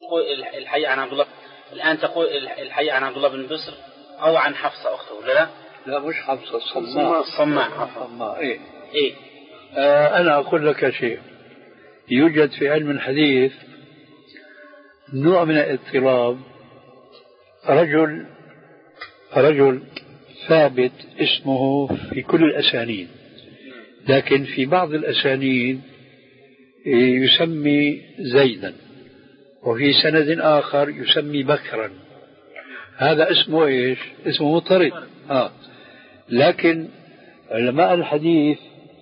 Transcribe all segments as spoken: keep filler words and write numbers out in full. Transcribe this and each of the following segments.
تقول الحي عن عبد الله الآن تقول الحي عن عبد الله بن بسر أو عن حفصة أخته لا لا؟ لا مش حفصة الصماء. الصماء الصماء إيه إيه. آه أنا أقول لك شيء. يوجد في علم الحديث نوع من الاضطراب. رجل رجل ثابت اسمه في كل الأسانيد، لكن في بعض الأسانيد يسمي زيدا، وفي سند آخر يسمي بكرا. هذا اسمه إيش؟ اسمه مضطرب. آه. لكن علماء الحديث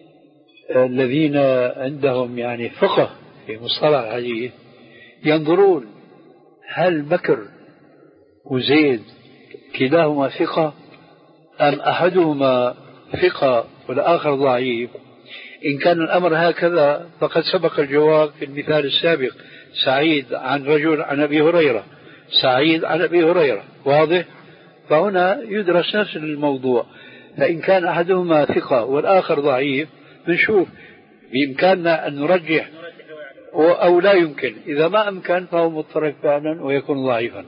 الذين عندهم يعني فقه في مصطلح الحديث ينظرون هل بكر وزيد كلاهما ثقة أم أحدهما ثقة والآخر ضعيف. إن كان الأمر هكذا فقد سبق الجواب في المثال السابق، سعيد عن رجل عن أبي هريرة، سعيد عن أبي هريرة، واضح؟ فهنا يدرس نفس الموضوع. فإن كان أحدهما ثقة والآخر ضعيف بنشوف بإمكاننا أن نرجح أو لا يمكن. إذا ما أمكن فهو مضطرب فعلا ويكون ضعيفا،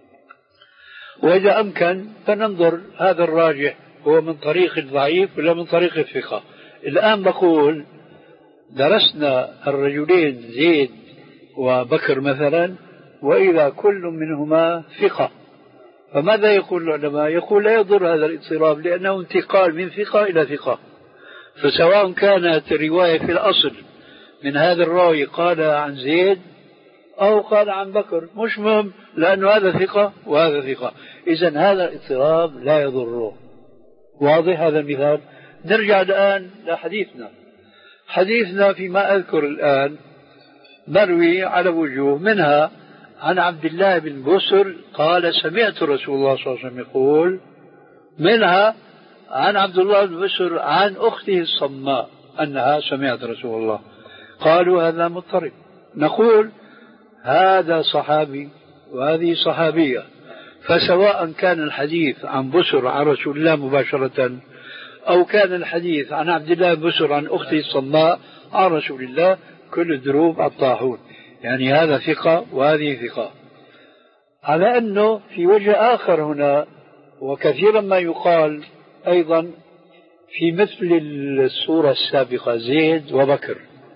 وإذا أمكن فننظر هذا الراجح هو من طريق الضعيف ولا من طريق الثقة. الآن بقول درسنا الرجلين زيد وبكر مثلا، وإذا كل منهما ثقة، فماذا يقول العلماء؟ يقول لا يضر هذا الاضطراب لأنه انتقال من ثقة إلى ثقة. فسواء كانت الرواية في الأصل من هذا الراوي قال عن زيد أو قال عن بكر مش مهم، لأنه هذا ثقة وهذا ثقة، إذن هذا الاضطراب لا يضره. واضح هذا المثال؟ نرجع الآن لحديثنا. حديثنا فيما أذكر الآن مروي على وجوه، منها عن عبد الله بن بسر قال سمعت رسول الله صلى الله عليه وسلم يقول، منها عن عبد الله بن بسر عن أخته الصماء أنها سمعت رسول الله. قالوا هذا مضطرب. نقول هذا صحابي وهذه صحابية، فسواء كان الحديث عن بسر عن رسول الله مباشرة أو كان الحديث عن عبد الله بن بسر عن أخته الصماء عن رسول الله، كل الدروب الطاحون، يعني هذا ثقة وهذه ثقة. على أنه في وجه آخر هنا، وكثيرا ما يقال أيضا في مثل الصورة السابقة زيد وبكر،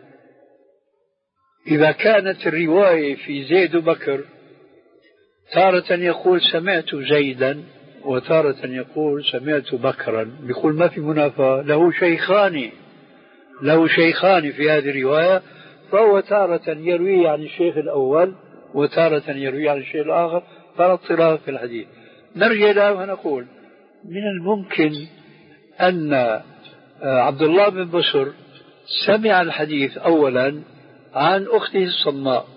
إذا كانت الرواية في زيد وبكر تارة يقول سمعت زيدا وتارة يقول سمعت بكرا، يقول ما في منافاة، له شيخان له شيخان في هذه الرواية، فهو تارة يروي عن الشيخ الأول وتارة يروي عن الشيخ الآخر، فلا اضطراب في الحديث. نرجع له ونقول من الممكن أن عبد الله بن بسر سمع الحديث أولا عن أخته الصماء،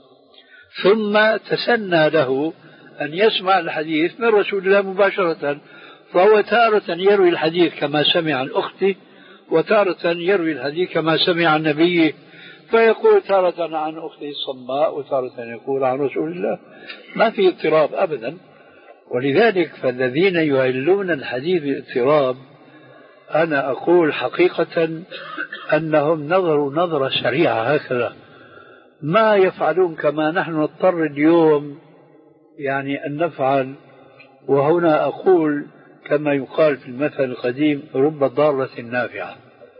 ثم تسنى له أن يسمع الحديث من رسول الله مباشرة، فهو تارة يروي الحديث كما سمع عن أخته وتارة يروي الحديث كما سمع عن نبيه، فيقول تارة عن أخته الصماء وتارة يقول عن رسول الله، ما في اضطراب أبدا. ولذلك فالذين يعلون الحديث بالاضطراب أنا أقول حقيقة أنهم نظروا نظرة سريعة هكذا، ما يفعلون كما نحن نضطر اليوم يعني أن نفعل. وهنا أقول كما يقال في المثل القديم رب ضارة نافعة.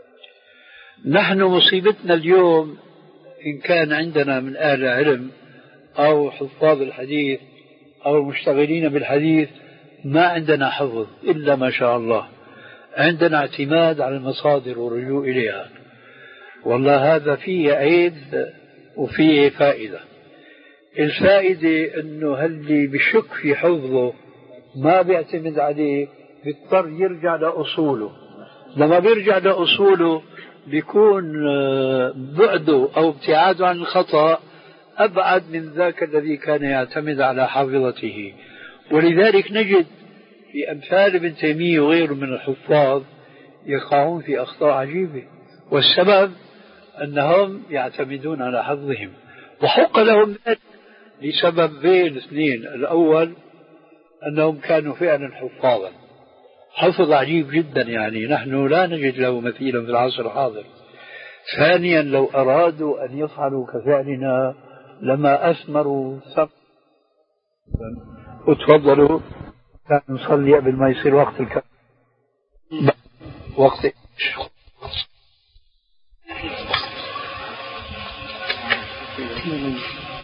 نحن مصيبتنا اليوم إن كان عندنا من أهل علم أو حفاظ الحديث أو المشتغلين بالحديث، ما عندنا حفظ إلا ما شاء الله، عندنا اعتماد على المصادر والرجوع إليها. والله هذا فيه عيب وفيه فائدة. الفائدة أنه هل بشك في حفظه ما بيعتمد عليه، بيضطر يرجع لأصوله. لما بيرجع لأصوله بيكون بعده أو ابتعاده عن الخطأ أبعد من ذاك الذي كان يعتمد على حافظته. ولذلك نجد في أمثال ابن تيمية وغيره من الحفاظ يقعون في أخطاء عجيبة، والسبب أنهم يعتمدون على حفظهم، وحق لهم ذلك لسببين اثنين. الأول أنهم كانوا فعلا حفاظا، حفظ عجيب جدا، يعني نحن لا نجد له مثيلا في العصر الحاضر. ثانيا لو أرادوا أن يفعلوا كفعلنا لما أثمروا ثمر. وتفضلوا كان نصلي قبل ما يصير وقت الكلام. وقت إيش؟